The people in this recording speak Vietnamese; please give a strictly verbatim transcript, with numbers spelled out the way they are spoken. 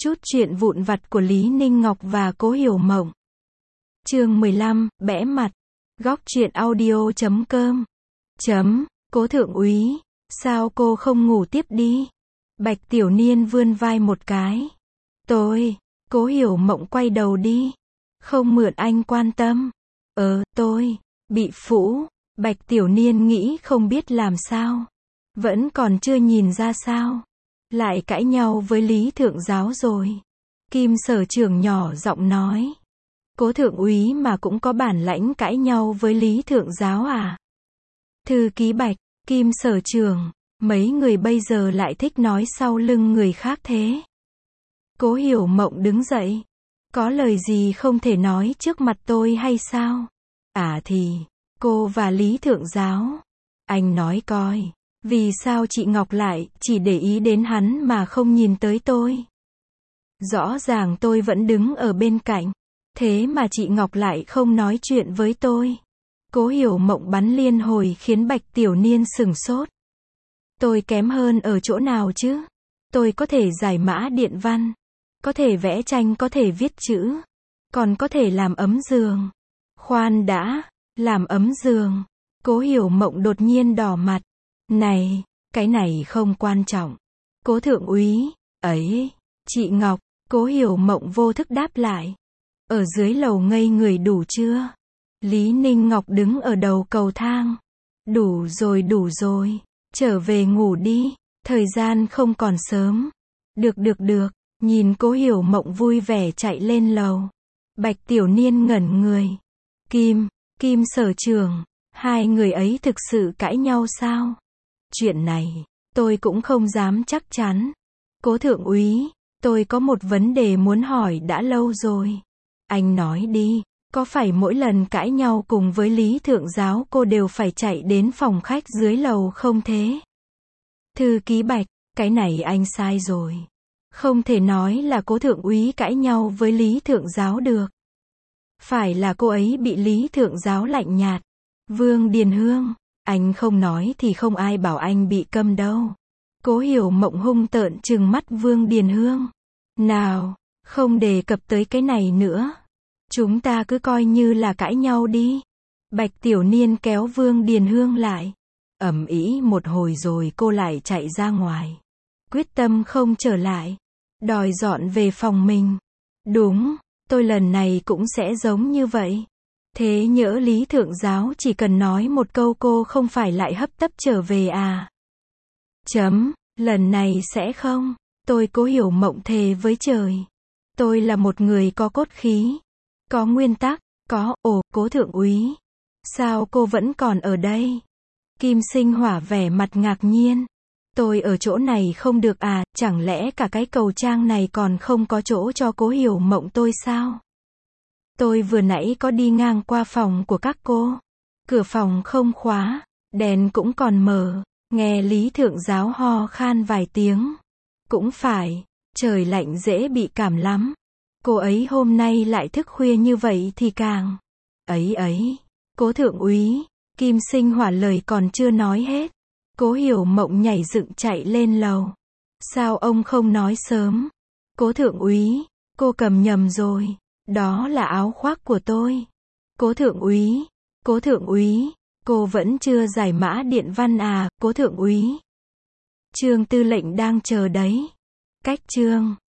Chút chuyện vụn vặt của Lý Ninh Ngọc và Cố Hiểu Mộng. Chương mười lăm, bẽ mặt. Góc truyện audio chấm com. Chấm, Cố thượng úy, sao cô không ngủ tiếp đi? Bạch Tiểu Niên vươn vai một cái. Tôi, Cố Hiểu Mộng quay đầu đi. Không mượn anh quan tâm. Ờ, tôi, bị phũ. Bạch Tiểu Niên nghĩ không biết làm sao. Vẫn còn chưa nhìn ra sao. Lại cãi nhau với Lý Thượng Giáo rồi. Kim Sở Trưởng nhỏ giọng nói. Cố thượng úy mà cũng có bản lãnh cãi nhau với Lý Thượng Giáo à? Thư ký Bạch, Kim Sở Trưởng, mấy người bây giờ lại thích nói sau lưng người khác thế. Cố Hiểu Mộng đứng dậy. Có lời gì không thể nói trước mặt tôi hay sao? À thì, cô và Lý Thượng Giáo. Anh nói coi. Vì sao chị Ngọc lại chỉ để ý đến hắn mà không nhìn tới tôi? Rõ ràng tôi vẫn đứng ở bên cạnh. Thế mà chị Ngọc lại không nói chuyện với tôi. Cố Hiểu Mộng bắn liên hồi khiến Bạch Tiểu Niên sửng sốt. Tôi kém hơn ở chỗ nào chứ? Tôi có thể giải mã điện văn. Có thể vẽ tranh, có thể viết chữ. Còn có thể làm ấm giường. Khoan đã, làm ấm giường. Cố Hiểu Mộng đột nhiên đỏ mặt. Này, cái này không quan trọng. Cố thượng úy, ấy, chị Ngọc, Cố Hiểu Mộng vô thức đáp lại. Ở dưới lầu ngây người đủ chưa? Lý Ninh Ngọc đứng ở đầu cầu thang. Đủ rồi đủ rồi, trở về ngủ đi, thời gian không còn sớm. Được được được, nhìn Cố Hiểu Mộng vui vẻ chạy lên lầu. Bạch Tiểu Niên ngẩn người. Kim, Kim Sở Trưởng, hai người ấy thực sự cãi nhau sao? Chuyện này, tôi cũng không dám chắc chắn. Cố thượng úy, tôi có một vấn đề muốn hỏi đã lâu rồi. Anh nói đi, có phải mỗi lần cãi nhau cùng với Lý Thượng Giáo cô đều phải chạy đến phòng khách dưới lầu không thế? Thư ký Bạch, cái này anh sai rồi. Không thể nói là Cố thượng úy cãi nhau với Lý Thượng Giáo được. Phải là cô ấy bị Lý Thượng Giáo lạnh nhạt. Vương Điền Hương, anh không nói thì không ai bảo anh bị câm đâu. Cố Hiểu Mộng hung tợn trừng mắt Vương Điền Hương. Nào, không đề cập tới cái này nữa. Chúng ta cứ coi như là cãi nhau đi. Bạch Tiểu Niên kéo Vương Điền Hương lại. Ầm ĩ một hồi rồi cô lại chạy ra ngoài. Quyết tâm không trở lại. Đòi dọn về phòng mình. Đúng, tôi lần này cũng sẽ giống như vậy. Thế nhỡ Lý Thượng Giáo chỉ cần nói một câu cô không phải lại hấp tấp trở về à? Chấm, lần này sẽ không. Tôi Cố Hiểu Mộng thề với trời. Tôi là một người có cốt khí. Có nguyên tắc, có, ồ, Cố thượng úy. Sao cô vẫn còn ở đây? Kim Sinh Hỏa vẻ mặt ngạc nhiên. Tôi ở chỗ này không được à, chẳng lẽ cả cái cầu trang này còn không có chỗ cho Cố Hiểu Mộng tôi sao? Tôi vừa nãy có đi ngang qua phòng của các cô. Cửa phòng không khóa, đèn cũng còn mở. Nghe Lý Thượng Giáo ho khan vài tiếng. Cũng phải, trời lạnh dễ bị cảm lắm. Cô ấy hôm nay lại thức khuya như vậy thì càng. Ấy ấy, Cố thượng úy, Kim Sinh Hỏa lời còn chưa nói hết. Cố Hiểu Mộng nhảy dựng chạy lên lầu. Sao ông không nói sớm? Cố thượng úy, cô cầm nhầm rồi. Đó là áo khoác của tôi. Cố thượng úy, Cố thượng úy, cô vẫn chưa giải mã điện văn à, Cố thượng úy. Trương Tư lệnh đang chờ đấy. Cách Trương